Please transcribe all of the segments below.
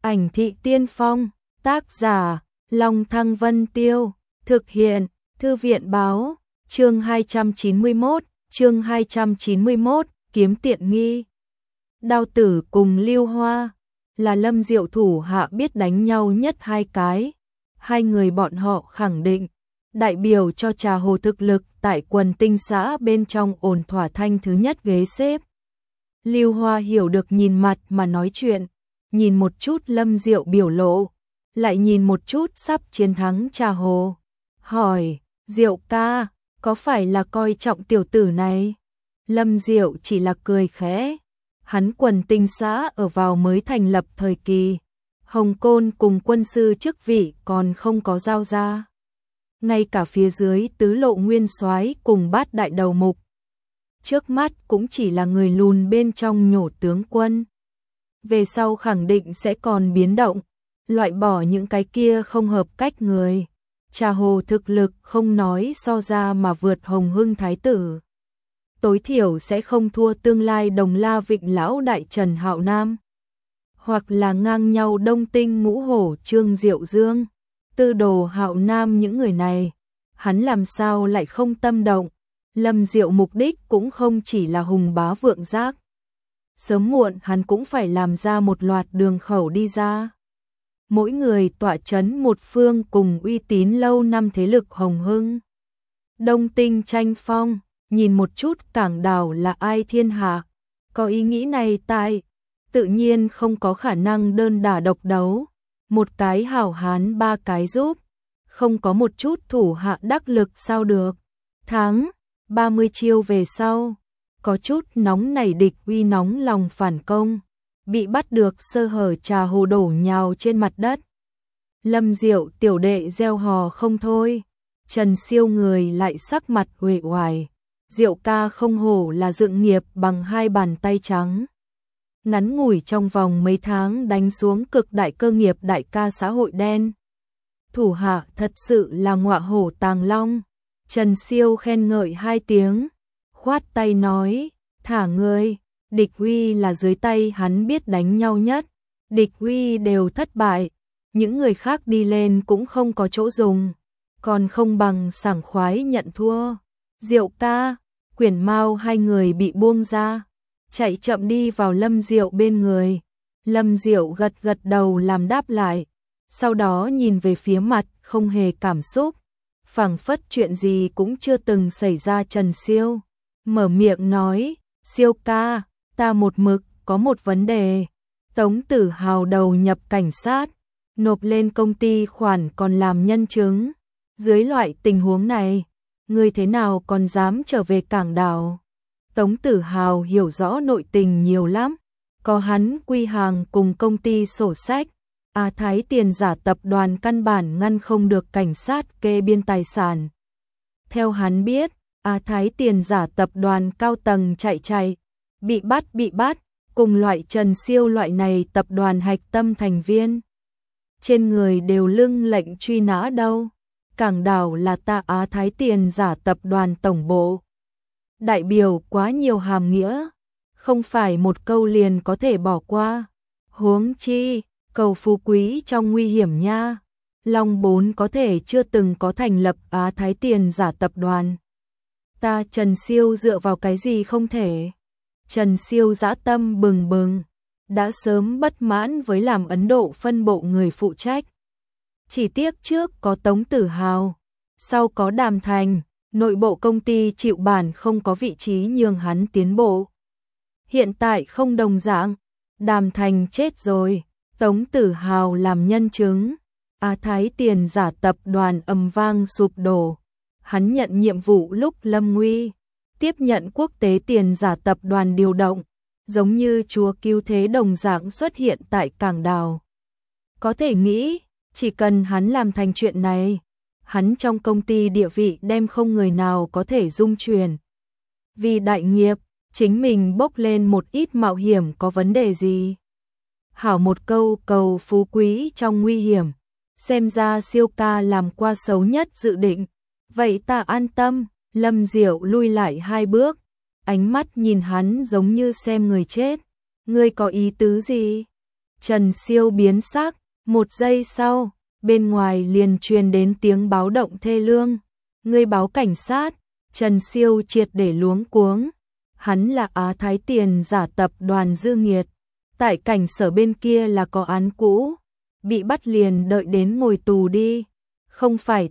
Ảnh thị tiên phong, tác giả, Long Thăng Vân Tiêu, thực hiện, Thư viện báo, chương 291, kiếm tiện nghi. Đao Tử cùng Lưu Hoa, là Lâm Diệu thủ hạ biết đánh nhau nhất hai cái. Hai người bọn họ khẳng định, đại biểu cho Trà Hồ thực lực tại quần tinh xã bên trong ổn thỏa thanh thứ nhất ghế xếp. Lưu Hoa hiểu được nhìn mặt mà nói chuyện, nhìn một chút Lâm Diệu biểu lộ, lại nhìn một chút sắp chiến thắng Trà Hồ. Hỏi, Diệu ca, có phải là coi trọng tiểu tử này? Lâm Diệu chỉ là cười khẽ. Hắn quần tinh xã ở vào mới thành lập thời kỳ. Hồng Côn cùng quân sư chức vị còn không có giao ra. Ngay cả phía dưới tứ lộ nguyên soái cùng bát đại đầu mục. Trước mắt cũng chỉ là người lùn bên trong nhổ tướng quân. Về sau khẳng định sẽ còn biến động, loại bỏ những cái kia không hợp cách người. Trà Hồ thực lực không nói so ra mà vượt Hồng Hưng Thái tử. Tối thiểu sẽ không thua tương lai Đồng La Vịnh lão đại Trần Hạo Nam. Hoặc là ngang nhau Đông Tinh Ngũ Hổ Trương Diệu Dương, Tư Đồ Hạo Nam những người này. Hắn làm sao lại không tâm động. Lâm Diệu mục đích cũng không chỉ là hùng bá vượng giác. Sớm muộn hắn cũng phải làm ra một loạt đường khẩu đi ra. Mỗi người tọa chấn một phương cùng uy tín lâu năm thế lực Hồng Hưng. Đông Tinh tranh phong, nhìn một chút Cảng Đảo là ai thiên hạ. Có ý nghĩ này tại, tự nhiên không có khả năng đơn đả độc đấu. Một cái hảo hán ba cái giúp, không có một chút thủ hạ đắc lực sao được. Tháng 30 chiêu về sau, có chút nóng nảy địch uy nóng lòng phản công, bị bắt được sơ hở Trà Hồ đổ nhào trên mặt đất. Lâm Diệu tiểu đệ reo hò không thôi, Trần Siêu người lại sắc mặt uể oải. Diệu ca không hổ là dựng nghiệp bằng hai bàn tay trắng. Ngắn ngủi trong vòng mấy tháng đánh xuống cực đại cơ nghiệp đại ca xã hội đen. Thủ hạ thật sự là ngọa hổ tàng long. Trần Siêu khen ngợi hai tiếng, khoát tay nói, thả ngươi, địch uy là dưới tay hắn biết đánh nhau nhất, địch uy đều thất bại, những người khác đi lên cũng không có chỗ dùng, còn không bằng sảng khoái nhận thua. Diệu ca, Quyển Mao hai người bị buông ra, chạy chậm đi vào Lâm Diệu bên người. Lâm Diệu gật gật đầu làm đáp lại, sau đó nhìn về phía mặt không hề cảm xúc. Phảng phất chuyện gì cũng chưa từng xảy ra. Trần Siêu mở miệng nói, Siêu ca, ta một mực có một vấn đề. Tống Tử Hào đầu nhập cảnh sát, nộp lên công ty khoản còn làm nhân chứng. Dưới loại tình huống này, ngươi thế nào còn dám trở về Cảng Đảo? Tống Tử Hào hiểu rõ nội tình nhiều lắm, có hắn quy hàng cùng công ty sổ sách. Thái tiền giả tập đoàn căn bản ngăn không được cảnh sát kê biên tài sản. Theo hắn biết, Thái tiền giả tập đoàn cao tầng chạy, bị bắt, cùng loại Trần Siêu loại này tập đoàn hạch tâm thành viên. Trên người đều lưng lệnh truy nã đâu. Cảng Đảo là ta Thái tiền giả tập đoàn tổng bộ. Đại biểu quá nhiều hàm nghĩa, không phải một câu liền có thể bỏ qua. Huống chi, cầu phú quý trong nguy hiểm nha. Long Bốn có thể chưa từng có thành lập Thái tiền giả tập đoàn. Ta Trần Siêu dựa vào cái gì không thể? Trần Siêu dã tâm bừng bừng, đã sớm bất mãn với làm Ấn Độ phân bộ người phụ trách. Chỉ tiếc trước có Tống Tử Hào, sau có Đàm Thành, nội bộ công ty chịu bản không có vị trí nhường hắn tiến bộ. Hiện tại không đồng dạng, Đàm Thành chết rồi. Tống Tử Hào làm nhân chứng, Thái tiền giả tập đoàn ầm vang sụp đổ. Hắn nhận nhiệm vụ lúc lâm nguy, tiếp nhận quốc tế tiền giả tập đoàn điều động, giống như chúa cứu thế đồng dạng xuất hiện tại Cảng Đảo. Có thể nghĩ, chỉ cần hắn làm thành chuyện này, hắn trong công ty địa vị đem không người nào có thể dung chuyển. Vì đại nghiệp, chính mình bốc lên một ít mạo hiểm có vấn đề gì? Hảo một câu cầu phú quý trong nguy hiểm, xem ra Siêu ca làm qua xấu nhất dự định. Vậy ta an tâm. Lâm Diệu lui lại hai bước, ánh mắt nhìn hắn giống như xem người chết. Ngươi có ý tứ gì? Trần Siêu biến sắc, một giây sau, bên ngoài liền truyền đến tiếng báo động thê lương. Ngươi báo cảnh sát. Trần Siêu triệt để luống cuống. Hắn là Á Thái Tiền giả tập đoàn Dư Nghiệt. Tại cảnh sở bên kia là có án cũ. Bị bắt liền đợi đến ngồi tù đi. Không phải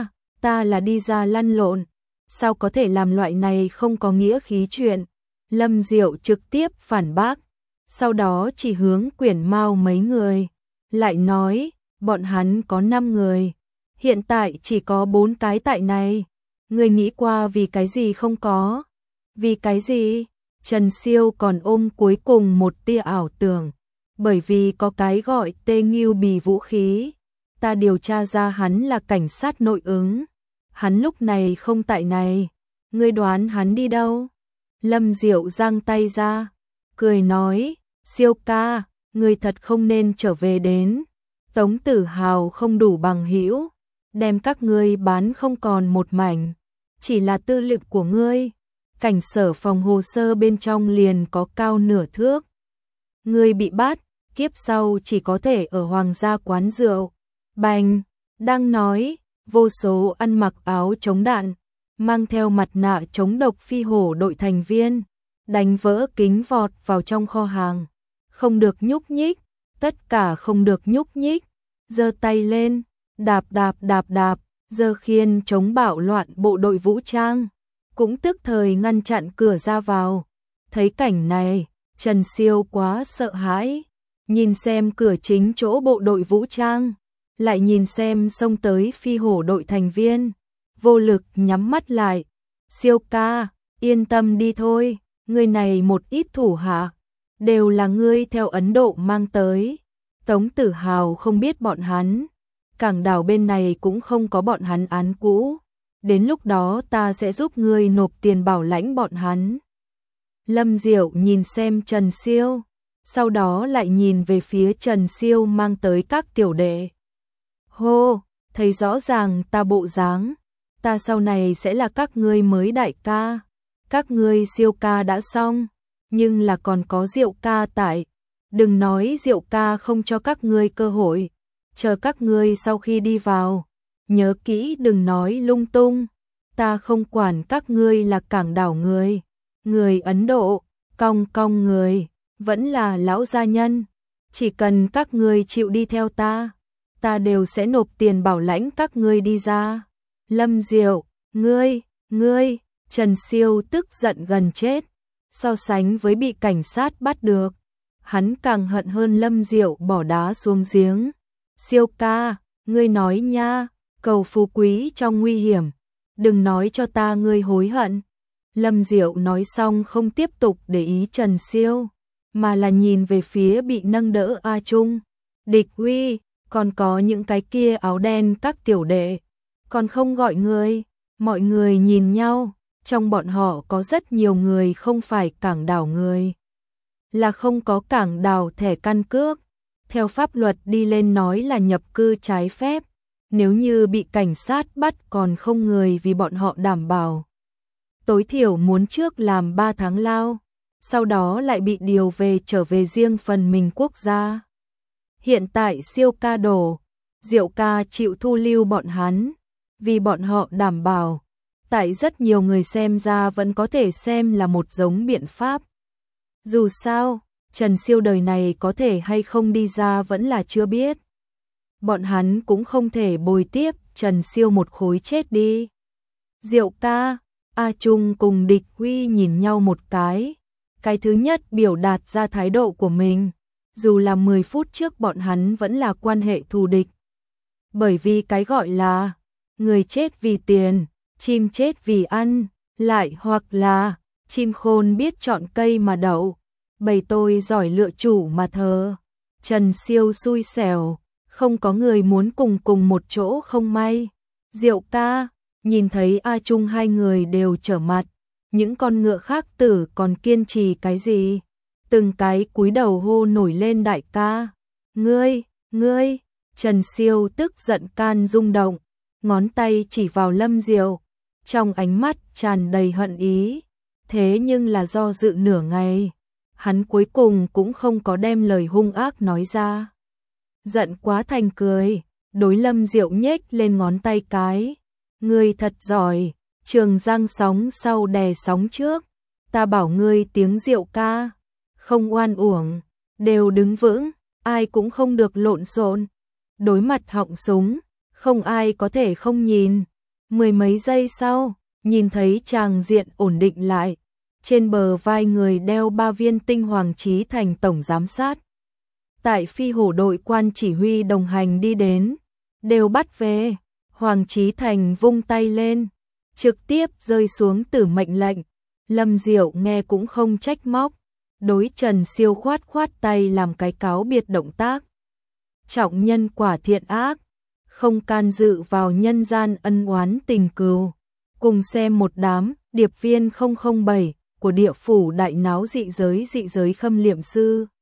ta là đi ra lăn lộn. Sao có thể làm loại này không có nghĩa khí chuyện. Lâm Diệu trực tiếp phản bác. Sau đó chỉ hướng Quyển Mao mấy người. Lại nói, bọn hắn có 5 người. Hiện tại chỉ có 4 cái tại này. Người nghĩ qua vì cái gì không có? Vì cái gì? Trần Siêu còn ôm cuối cùng một tia ảo tưởng. Bởi vì có cái gọi Tê Ngưu Bì vũ khí. Ta điều tra ra hắn là cảnh sát nội ứng. Hắn lúc này không tại này. Ngươi đoán hắn đi đâu? Lâm Diệu giang tay ra. Cười nói, Siêu ca, ngươi thật không nên trở về đến. Tống Tử Hào không đủ bằng hữu. Đem các ngươi bán không còn một mảnh. Chỉ là tư liệu của ngươi. Cảnh sở phòng hồ sơ bên trong liền có cao nửa thước. Ngươi bị bắt, kiếp sau chỉ có thể ở hoàng gia quán rượu. Bành, đang nói, vô số ăn mặc áo chống đạn, mang theo mặt nạ chống độc phi hổ đội thành viên, đánh vỡ kính vọt vào trong kho hàng. Không được nhúc nhích, tất cả không được nhúc nhích. Giơ tay lên, đạp đạp đạp đạp, giơ khiên chống bạo loạn bộ đội vũ trang. Cũng tức thời ngăn chặn cửa ra vào. Thấy cảnh này, Trần Siêu quá sợ hãi. Nhìn xem cửa chính chỗ bộ đội vũ trang, lại nhìn xem xông tới phi hổ đội thành viên. Vô lực nhắm mắt lại. Siêu ca, yên tâm đi thôi. Người này một ít thủ hạ, đều là ngươi theo Ấn Độ mang tới. Tống Tử Hào không biết bọn hắn. Cảng đảo bên này cũng không có bọn hắn án cũ. Đến lúc đó ta sẽ giúp ngươi nộp tiền bảo lãnh bọn hắn. Lâm Diệu nhìn xem Trần Siêu, sau đó lại nhìn về phía Trần Siêu mang tới các tiểu đệ. Hô, thấy rõ ràng ta bộ dáng, ta sau này sẽ là các ngươi mới đại ca. Các ngươi Siêu ca đã xong, nhưng là còn có Diệu ca tại. Đừng nói Diệu ca không cho các ngươi cơ hội, chờ các ngươi sau khi đi vào. Nhớ kỹ đừng nói lung tung, ta không quản các ngươi là cảng đảo người, người Ấn Độ, cong cong người, vẫn là lão gia nhân. Chỉ cần các ngươi chịu đi theo ta đều sẽ nộp tiền bảo lãnh các ngươi đi ra. Lâm Diệu, ngươi, Trần Siêu tức giận gần chết. So sánh với bị cảnh sát bắt được, hắn càng hận hơn Lâm Diệu bỏ đá xuống giếng. Siêu ca, ngươi nói nha, cầu phú quý trong nguy hiểm, đừng nói cho ta ngươi hối hận. Lâm Diệu nói xong không tiếp tục để ý Trần Siêu, mà là nhìn về phía bị nâng đỡ A Trung. Địch Uy, còn có những cái kia áo đen các tiểu đệ, còn không gọi người. Mọi người nhìn nhau, trong bọn họ có rất nhiều người không phải cảng đảo người, là không có cảng đảo thẻ căn cước. Theo pháp luật đi lên nói là nhập cư trái phép. Nếu như bị cảnh sát bắt còn không người vì bọn họ đảm bảo. Tối thiểu muốn trước làm 3 tháng lao, sau đó lại bị điều về trở về riêng phần mình quốc gia. Hiện tại Siêu ca đổ, Diệu ca chịu thu lưu bọn hắn, vì bọn họ đảm bảo. Tại rất nhiều người xem ra vẫn có thể xem là một giống biện pháp. Dù sao, Trần Siêu đời này có thể hay không đi ra vẫn là chưa biết. Bọn hắn cũng không thể bồi tiếp Trần Siêu một khối chết đi. Diệu ca, A Trung cùng Địch Huy nhìn nhau một cái. Cái thứ nhất biểu đạt ra thái độ của mình. Dù là 10 phút trước bọn hắn vẫn là quan hệ thù địch. Bởi vì cái gọi là người chết vì tiền, chim chết vì ăn, lại hoặc là chim khôn biết chọn cây mà đậu. Bầy tôi giỏi lựa chủ mà thờ. Trần Siêu xui xẻo, không có người muốn cùng một chỗ không may. Diệu ca, nhìn thấy A Trung hai người đều trở mặt, những con ngựa khác tử còn kiên trì cái gì? Từng cái cúi đầu hô nổi lên đại ca. Ngươi, Trần Siêu tức giận can rung động, ngón tay chỉ vào Lâm Diệu, trong ánh mắt tràn đầy hận ý. Thế nhưng là do dự nửa ngày, hắn cuối cùng cũng không có đem lời hung ác nói ra. Giận quá thành cười, đối Lâm Diệu nhếch lên ngón tay cái. Ngươi thật giỏi, Trường Giang sóng sau đè sóng trước. Ta bảo ngươi tiếng Diệu ca, không oan uổng, đều đứng vững, ai cũng không được lộn xộn. Đối mặt họng súng, không ai có thể không nhìn. Mười mấy giây sau, nhìn thấy tràng diện ổn định lại. Trên bờ vai người đeo 3 viên tinh Hoàng Chí Thành tổng giám sát. Tại phi hổ đội quan chỉ huy đồng hành đi đến, đều bắt về. Hoàng Chí Thành vung tay lên, trực tiếp rơi xuống tử mệnh lệnh. Lâm Diệu nghe cũng không trách móc, đối Trần Siêu khoát khoát tay làm cái cáo biệt động tác. Trọng nhân quả thiện ác, không can dự vào nhân gian ân oán tình cừu. Cùng xem một đám điệp viên 007 của địa phủ đại náo dị giới khâm liệm sư.